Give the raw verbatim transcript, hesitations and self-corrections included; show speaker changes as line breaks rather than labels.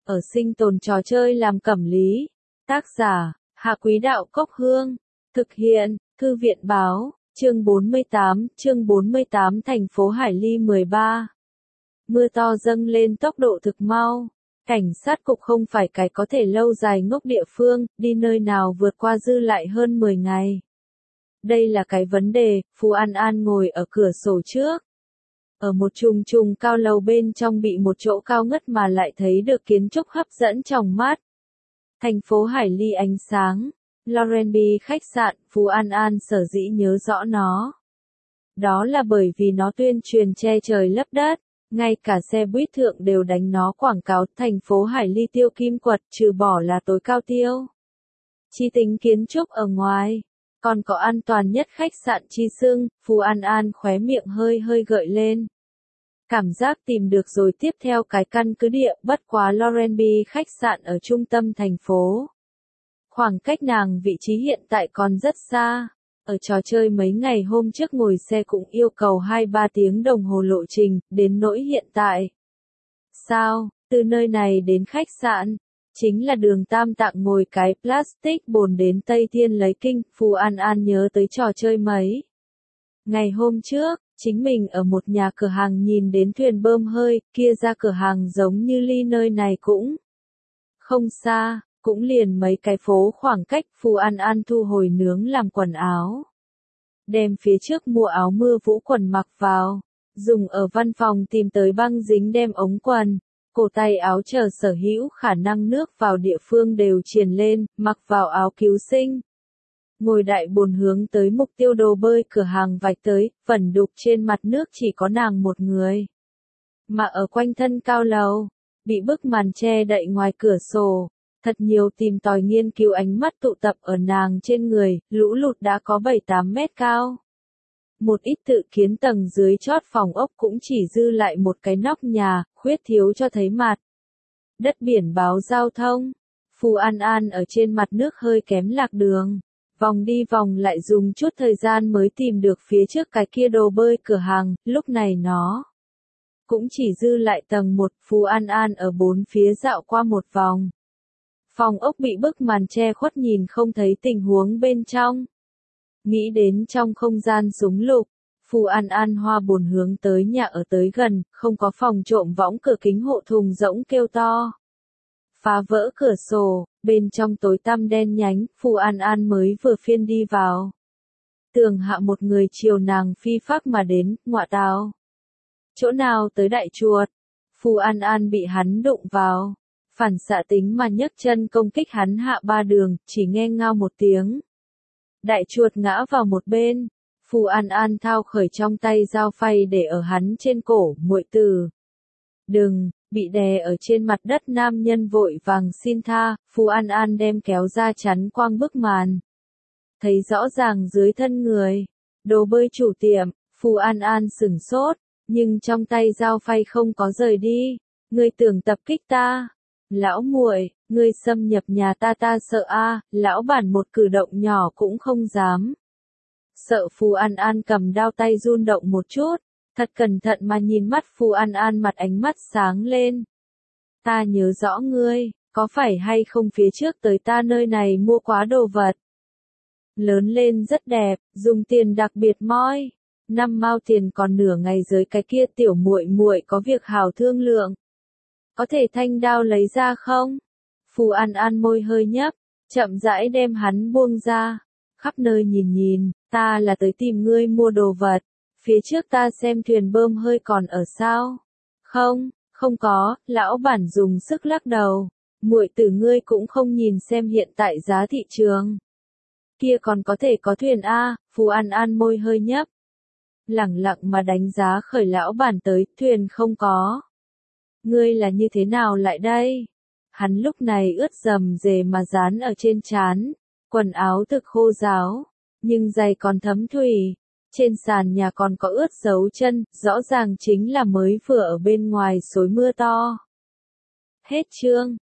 ở sinh tồn trò chơi làm cẩm lý. Tác giả, Hạ Quý Đạo Cốc Hương. Thực hiện, Thư viện Báo, chương bốn mươi tám, chương bốn mươi tám thành phố Hải Ly mười ba. Mưa to dâng lên tốc độ thực mau. Cảnh sát cục không phải cái có thể lâu dài ngốc địa phương, đi nơi nào vượt qua dư lại hơn mười ngày. Đây là cái vấn đề, Phú An An ngồi ở cửa sổ trước. Ở một trùng trùng cao lầu bên trong bị một chỗ cao ngất mà lại thấy được kiến trúc hấp dẫn trong mắt. Thành phố Hải Ly ánh sáng, Laurenby khách sạn, Phú An An sở dĩ nhớ rõ nó. Đó là bởi vì nó tuyên truyền che trời lấp đất, ngay cả xe buýt thượng đều đánh nó quảng cáo thành phố Hải Ly tiêu kim quật trừ bỏ là tối cao tiêu. Chi tính kiến trúc ở ngoài, còn có an toàn nhất khách sạn Chi Sưng, Phú An An khóe miệng hơi hơi gợi lên. Cảm giác tìm được rồi tiếp theo cái căn cứ địa, bất quá Laurenby khách sạn ở trung tâm thành phố. Khoảng cách nàng vị trí hiện tại còn rất xa. Ở trò chơi mấy ngày hôm trước ngồi xe cũng yêu cầu hai ba tiếng đồng hồ lộ trình, đến nỗi hiện tại. Sao, từ nơi này đến khách sạn, chính là đường tam tạng ngồi cái plastic bồn đến Tây Thiên lấy kinh, Phú An An nhớ tới trò chơi mấy. Ngày hôm trước, chính mình ở một nhà cửa hàng nhìn đến thuyền bơm hơi, kia ra cửa hàng giống như ly nơi này cũng không xa, cũng liền mấy cái phố khoảng cách. Phú An An thu hồi nướng làm quần áo. Đem phía trước mua áo mưa vũ quần mặc vào, dùng ở văn phòng tìm tới băng dính đem ống quần, cổ tay áo chờ sở hữu khả năng nước vào địa phương đều triền lên, mặc vào áo cứu sinh. Ngồi đại bồn hướng tới mục tiêu đồ bơi cửa hàng vạch tới, vẩn đục trên mặt nước chỉ có nàng một người. Mà ở quanh thân cao lầu, bị bức màn che đậy ngoài cửa sổ, thật nhiều tìm tòi nghiên cứu ánh mắt tụ tập ở nàng trên người, lũ lụt đã có bảy tám mét cao. Một ít tự kiến tầng dưới chót phòng ốc cũng chỉ dư lại một cái nóc nhà, khuyết thiếu cho thấy mặt. Đất biển báo giao thông, Phú An An ở trên mặt nước hơi kém lạc đường. Vòng đi vòng lại dùng chút thời gian mới tìm được phía trước cái kia đồ bơi cửa hàng, lúc này nó cũng chỉ dư lại tầng một. Phú An An ở bốn phía dạo qua một vòng. Phòng ốc bị bức màn che khuất nhìn không thấy tình huống bên trong. Nghĩ đến trong không gian súng lục, Phú An An hoa bồn hướng tới nhà ở tới gần, không có phòng trộm võng cửa kính hộ thùng rỗng kêu to. Phá vỡ cửa sổ, bên trong tối tăm đen nhánh, Phú An An mới vừa phiên đi vào. Tường hạ một người chiều nàng phi phác mà đến, ngọa tào. Chỗ nào tới đại chuột? Phú An An bị hắn đụng vào. Phản xạ tính mà nhấc chân công kích hắn hạ ba đường, chỉ nghe ngao một tiếng. Đại chuột ngã vào một bên. Phú An An thao khởi trong tay dao phay để ở hắn trên cổ, muội tử. Đừng, bị đè ở trên mặt đất nam nhân vội vàng xin tha, Phú An An đem kéo ra chắn quang bức màn. Thấy rõ ràng dưới thân người, đồ bơi chủ tiệm, Phú An An sửng sốt, nhưng trong tay dao phay không có rời đi. Ngươi tưởng tập kích ta? Lão muội, ngươi xâm nhập nhà ta ta sợ a, lão bản một cử động nhỏ cũng không dám. Sợ Phú An An cầm đao tay run động một chút, thật cẩn thận mà nhìn mắt Phú An An mặt ánh mắt sáng lên. Ta nhớ rõ ngươi, có phải hay không phía trước tới ta nơi này mua quá đồ vật? Lớn lên rất đẹp, dùng tiền đặc biệt moi. Năm mao tiền còn nửa ngày dưới cái kia tiểu muội muội có việc hảo thương lượng. Có thể thanh đao lấy ra không? Phú An An môi hơi nhấp, chậm rãi đem hắn buông ra. Khắp nơi nhìn nhìn, ta là tới tìm ngươi mua đồ vật. Phía trước ta xem thuyền bơm hơi còn ở sao? Không, không có, lão bản dùng sức lắc đầu. Muội tử ngươi cũng không nhìn xem hiện tại giá thị trường. Kia còn có thể có thuyền a, Phú An An môi hơi nhấp. Lẳng lặng mà đánh giá khởi lão bản tới, thuyền không có. Ngươi là như thế nào lại đây? Hắn lúc này ướt rầm rề mà dán ở trên trán, quần áo thực khô ráo, nhưng giày còn thấm thủy. Trên sàn nhà còn có ướt dấu chân, rõ ràng chính là mới vừa ở bên ngoài xối mưa to. Hết chương.